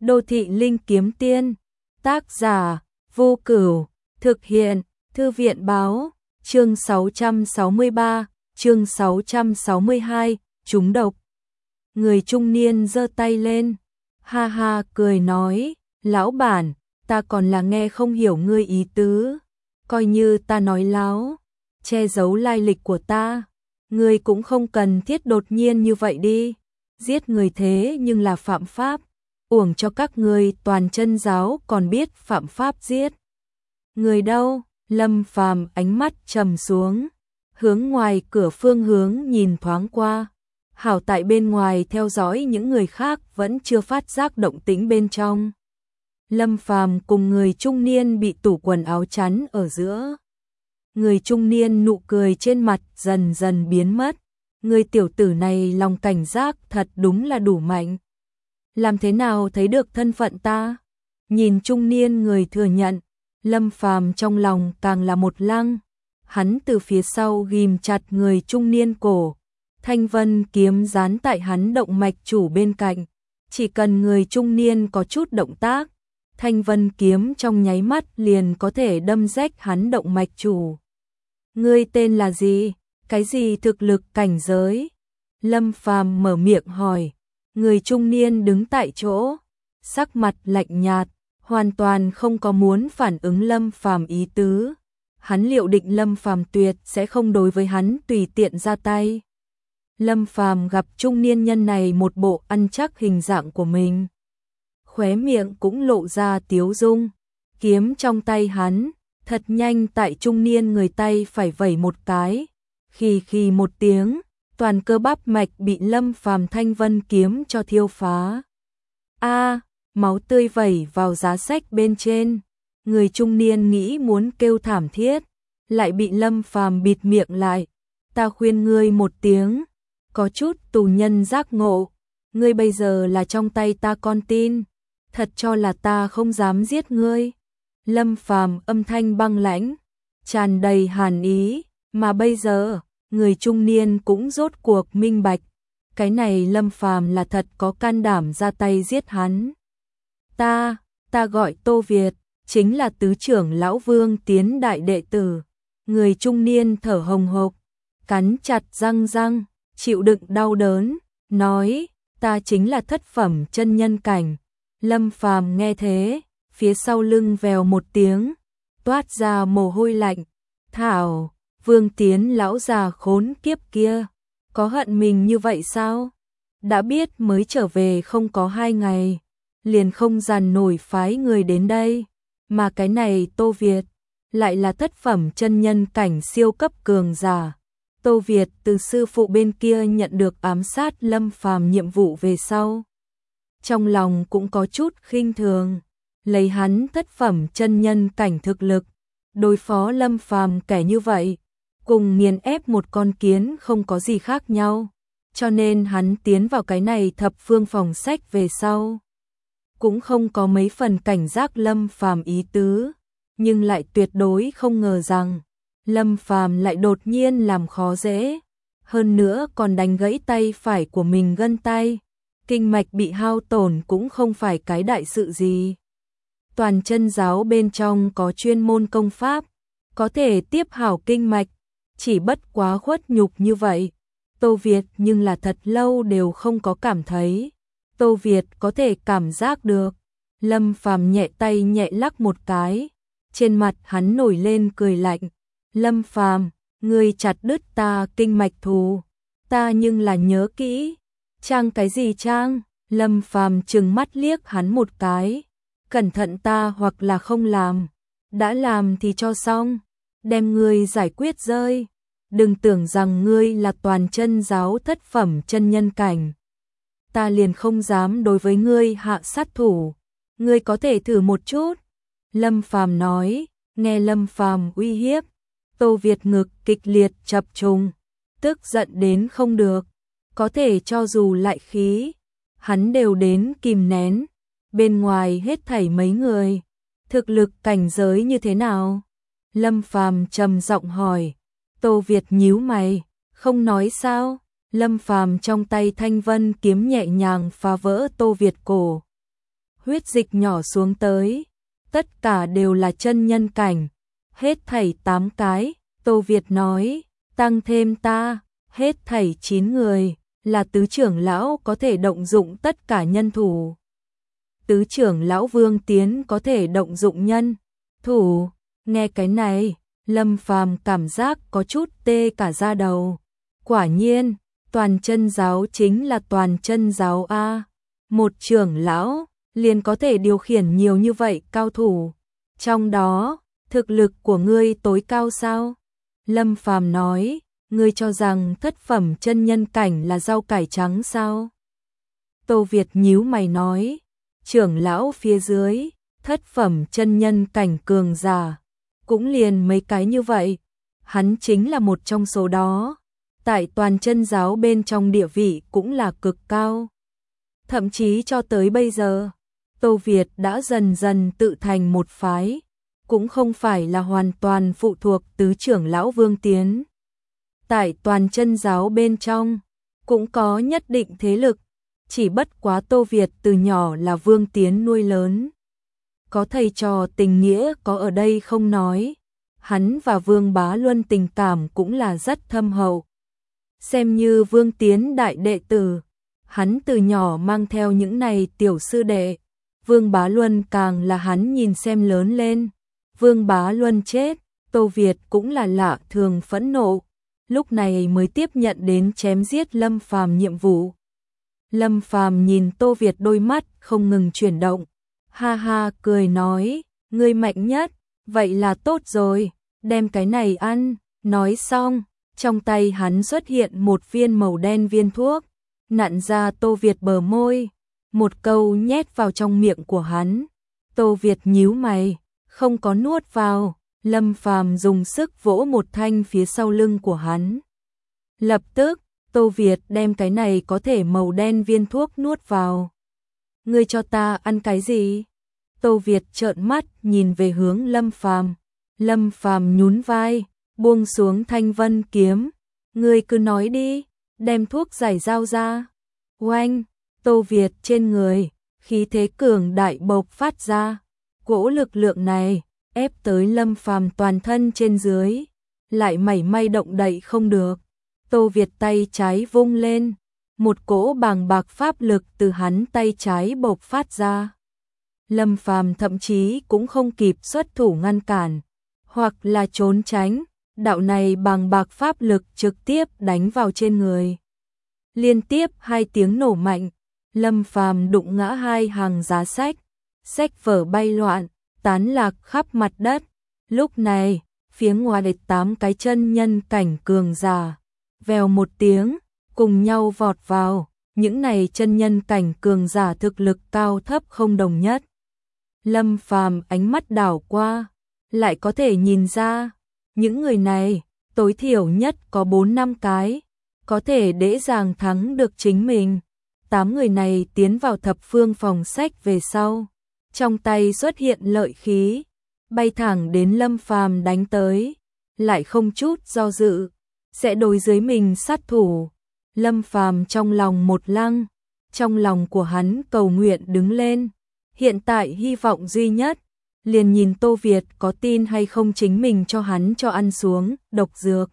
Đô thị linh kiếm tiên, tác giả Vô Cửu, thực hiện Thư viện báo, chương 663, chương 662, trúng độc. Người trung niên giơ tay lên, ha ha cười nói, lão bản, ta còn là nghe không hiểu ngươi ý tứ, coi như ta nói láo, che giấu lai lịch của ta, ngươi cũng không cần thiết đột nhiên như vậy đi, giết người thế nhưng là phạm pháp, uổng cho các ngươi toàn chân giáo còn biết phạm pháp giết. Người đâu? Lâm Phàm ánh mắt trầm xuống, hướng ngoài cửa phương hướng nhìn thoáng qua. Hảo tại bên ngoài theo dõi những người khác vẫn chưa phát giác động tĩnh bên trong. Lâm Phàm cùng người trung niên bị tủ quần áo chắn ở giữa. Người trung niên nụ cười trên mặt dần dần biến mất. Người tiểu tử này lòng cảnh giác thật đúng là đủ mạnh. Làm thế nào thấy được thân phận ta? Nhìn trung niên người thừa nhận, Lâm Phàm trong lòng càng là một lăng. Hắn từ phía sau ghim chặt người trung niên cổ. Thanh vân kiếm dán tại hắn động mạch chủ bên cạnh. Chỉ cần người trung niên có chút động tác, thanh vân kiếm trong nháy mắt liền có thể đâm rách hắn động mạch chủ. Ngươi tên là gì? Cái gì thực lực cảnh giới? Lâm Phàm mở miệng hỏi. Người trung niên đứng tại chỗ, sắc mặt lạnh nhạt, hoàn toàn không có muốn phản ứng Lâm Phàm ý tứ. Hắn liệu định Lâm Phàm tuyệt sẽ không đối với hắn tùy tiện ra tay. Lâm Phàm gặp trung niên nhân này một bộ ăn chắc hình dạng của mình, khóe miệng cũng lộ ra tiếu dung. Kiếm trong tay hắn, thật nhanh tại trung niên người tay phải vẩy một cái, khì một tiếng, toàn cơ bắp mạch bị Lâm Phàm thanh vân kiếm cho thiêu phá. A, máu tươi vẩy vào giá sách bên trên. Người trung niên nghĩ muốn kêu thảm thiết, lại bị Lâm Phàm bịt miệng lại. Ta khuyên ngươi một tiếng, có chút tù nhân giác ngộ, ngươi bây giờ là trong tay ta con tin, thật cho là ta không dám giết ngươi. Lâm Phàm âm thanh băng lãnh, tràn đầy hàn ý, mà bây giờ, người trung niên cũng rốt cuộc minh bạch, cái này Lâm Phàm là thật có can đảm ra tay giết hắn. Ta gọi Tô Việt, chính là tứ trưởng lão Vương Tiến đại đệ tử. Người trung niên thở hồng hộc, cắn chặt răng, chịu đựng đau đớn, nói, ta chính là thất phẩm chân nhân cảnh. Lâm Phàm nghe thế, phía sau lưng vèo một tiếng, toát ra mồ hôi lạnh. Thảo, Vương Tiến lão già khốn kiếp kia, có hận mình như vậy sao? Đã biết mới trở về không có 2 ngày, liền không dàn nổi phái người đến đây, mà cái này Tô Việt lại là thất phẩm chân nhân cảnh siêu cấp cường giả. Tô Việt từ sư phụ bên kia nhận được ám sát Lâm Phàm nhiệm vụ về sau, trong lòng cũng có chút khinh thường, lấy hắn thất phẩm chân nhân cảnh thực lực, đối phó Lâm Phàm kẻ như vậy, cùng nghiền ép một con kiến không có gì khác nhau, cho nên hắn tiến vào cái này thập phương phòng sách về sau, cũng không có mấy phần cảnh giác Lâm Phàm ý tứ, nhưng lại tuyệt đối không ngờ rằng Lâm Phàm lại đột nhiên làm khó dễ, hơn nữa còn đánh gãy tay phải của mình gân tay, kinh mạch bị hao tổn cũng không phải cái đại sự gì. Toàn chân giáo bên trong có chuyên môn công pháp, có thể tiếp hảo kinh mạch, chỉ bất quá khuất nhục như vậy. Tô Việt nhưng là thật lâu đều không có cảm thấy. Tô Việt có thể cảm giác được. Lâm Phàm nhẹ tay nhẹ lắc một cái, trên mặt hắn nổi lên cười lạnh. Lâm Phàm, ngươi chặt đứt ta kinh mạch thù, ta nhưng là nhớ kỹ. Trang cái gì trang? Lâm Phàm trừng mắt liếc hắn một cái. Cẩn thận ta hoặc là không làm, đã làm thì cho xong, đem ngươi giải quyết rơi. Đừng tưởng rằng ngươi là toàn chân giáo thất phẩm chân nhân cảnh, ta liền không dám đối với ngươi hạ sát thủ, ngươi có thể thử một chút. Lâm Phàm nói, nghe Lâm Phàm uy hiếp, Tô Việt ngực kịch liệt chập trùng, tức giận đến không được, có thể cho dù lại khí, hắn đều đến kìm nén. Bên ngoài hết thảy mấy người, thực lực cảnh giới như thế nào? Lâm Phàm trầm giọng hỏi. Tô Việt nhíu mày, không nói sao? Lâm Phàm trong tay thanh vân kiếm nhẹ nhàng phá vỡ Tô Việt cổ. huyết dịch nhỏ xuống tới, tất cả đều là chân nhân cảnh, hết thảy 8 cái, Tô Việt nói, tăng thêm ta, hết thảy 9 người, là tứ trưởng lão có thể động dụng tất cả nhân thủ. Tứ trưởng lão Vương Tiến có thể động dụng nhân thủ, nghe cái này, Lâm Phàm cảm giác có chút tê cả da đầu. Quả nhiên, toàn chân giáo chính là toàn chân giáo a, một trưởng lão liền có thể điều khiển nhiều như vậy cao thủ. Trong đó, thực lực của ngươi tối cao sao? Lâm Phàm nói, ngươi cho rằng thất phẩm chân nhân cảnh là rau cải trắng sao? Tô Việt nhíu mày nói, trưởng lão phía dưới, thất phẩm chân nhân cảnh cường giả, cũng liền mấy cái như vậy, hắn chính là một trong số đó, tại toàn chân giáo bên trong địa vị cũng là cực cao. Thậm chí cho tới bây giờ, Tô Việt đã dần dần tự thành một phái, cũng không phải là hoàn toàn phụ thuộc tứ trưởng lão Vương Tiến. Tại toàn chân giáo bên trong, cũng có nhất định thế lực, chỉ bất quá Tô Việt từ nhỏ là Vương Tiến nuôi lớn. Có thầy trò tình nghĩa có ở đây không nói, hắn và Vương Bá Luân tình cảm cũng là rất thâm hậu. Xem như Vương Tiến đại đệ tử, hắn từ nhỏ mang theo những này tiểu sư đệ, Vương Bá Luân càng là hắn nhìn xem lớn lên. Vương Bá Luân chết, Tô Việt cũng là lạ thường phẫn nộ, lúc này mới tiếp nhận đến chém giết Lâm Phàm nhiệm vụ. Lâm Phàm nhìn Tô Việt đôi mắt không ngừng chuyển động, ha ha cười nói, ngươi mạnh nhất, vậy là tốt rồi, đem cái này ăn. Nói xong, trong tay hắn xuất hiện một viên màu đen viên thuốc, nặn ra Tô Việt bờ môi, một câu nhét vào trong miệng của hắn. Tô Việt nhíu mày, không có nuốt vào, Lâm Phàm dùng sức vỗ một thanh phía sau lưng của hắn. Lập tức, Tô Việt đem cái này có thể màu đen viên thuốc nuốt vào. Ngươi cho ta ăn cái gì? Tô Việt trợn mắt nhìn về hướng Lâm Phàm. Lâm Phàm nhún vai, buông xuống thanh vân kiếm. Ngươi cứ nói đi, đem thuốc giải dao ra. Oanh, Tô Việt trên người, khí thế cường đại bộc phát ra. Cỗ lực lượng này ép tới Lâm Phàm toàn thân trên dưới, lại mảy may động đậy không được. Tô Việt tay trái vung lên, một cỗ bàng bạc pháp lực từ hắn tay trái bộc phát ra. Lâm Phàm thậm chí cũng không kịp xuất thủ ngăn cản, hoặc là trốn tránh, đạo này bàng bạc pháp lực trực tiếp đánh vào trên người. Liên tiếp 2 tiếng nổ mạnh, Lâm Phàm đụng ngã 2 hàng giá sách, sách vở bay loạn, tán lạc khắp mặt đất. Lúc này, phía ngoài địch 8 cái chân nhân cảnh cường giả, vèo một tiếng, cùng nhau vọt vào. Những này chân nhân cảnh cường giả thực lực cao thấp không đồng nhất. Lâm Phàm ánh mắt đảo qua, lại có thể nhìn ra, những người này, tối thiểu nhất có 4-5 cái, có thể dễ dàng thắng được chính mình. 8 người này tiến vào thập phương phòng sách về sau, trong tay xuất hiện lợi khí, bay thẳng đến Lâm Phàm đánh tới, lại không chút do dự, sẽ đối dưới mình sát thủ. Lâm Phàm trong lòng một lăng, trong lòng của hắn cầu nguyện đứng lên, hiện tại hy vọng duy nhất, liền nhìn Tô Việt có tin hay không chính mình cho hắn cho ăn xuống độc dược.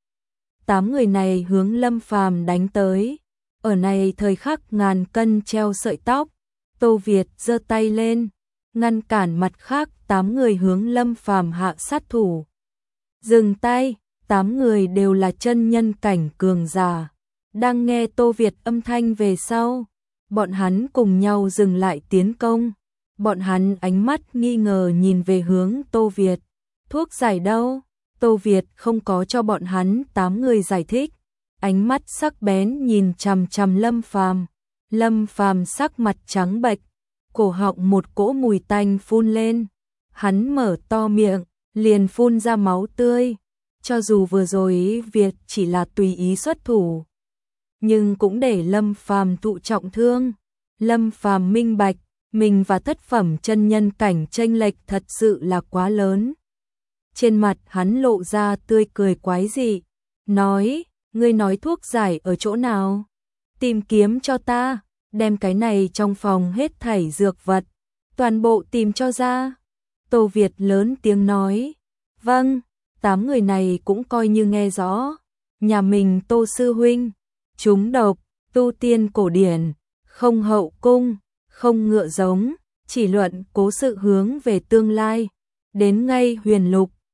8 người này hướng Lâm Phàm đánh tới, ở này thời khắc ngàn cân treo sợi tóc, Tô Việt giơ tay lên, ngăn cản mặt khác 8 người hướng Lâm Phàm hạ sát thủ. Dừng tay, 8 người đều là chân nhân cảnh cường giả. Đang nghe Tô Việt âm thanh về sau, bọn hắn cùng nhau dừng lại tiến công. Bọn hắn ánh mắt nghi ngờ nhìn về hướng Tô Việt. Thuốc giải đâu? Tô Việt không có cho bọn hắn 8 người giải thích. Ánh mắt sắc bén nhìn chằm chằm Lâm Phàm. Lâm Phàm sắc mặt trắng bệch, cổ họng một cỗ mùi tanh phun lên. Hắn mở to miệng, liền phun ra máu tươi. Cho dù vừa rồi Việt chỉ là tùy ý xuất thủ, nhưng cũng để Lâm Phàm thụ trọng thương. Lâm Phàm minh bạch, mình và thất phẩm chân nhân cảnh chênh lệch thật sự là quá lớn. Trên mặt hắn lộ ra tươi cười quái dị, nói, ngươi nói thuốc giải ở chỗ nào? Tìm kiếm cho ta, đem cái này trong phòng hết thảy dược vật, Toàn bộ tìm cho ra. Tô Việt lớn tiếng nói. Vâng, 8 người này cũng coi như nghe rõ. Nhà mình Tô sư huynh, trúng độc, tu tiên cổ điển, không hậu cung, không ngựa giống, chỉ luận cố sự hướng về tương lai. Đến ngay huyền lục,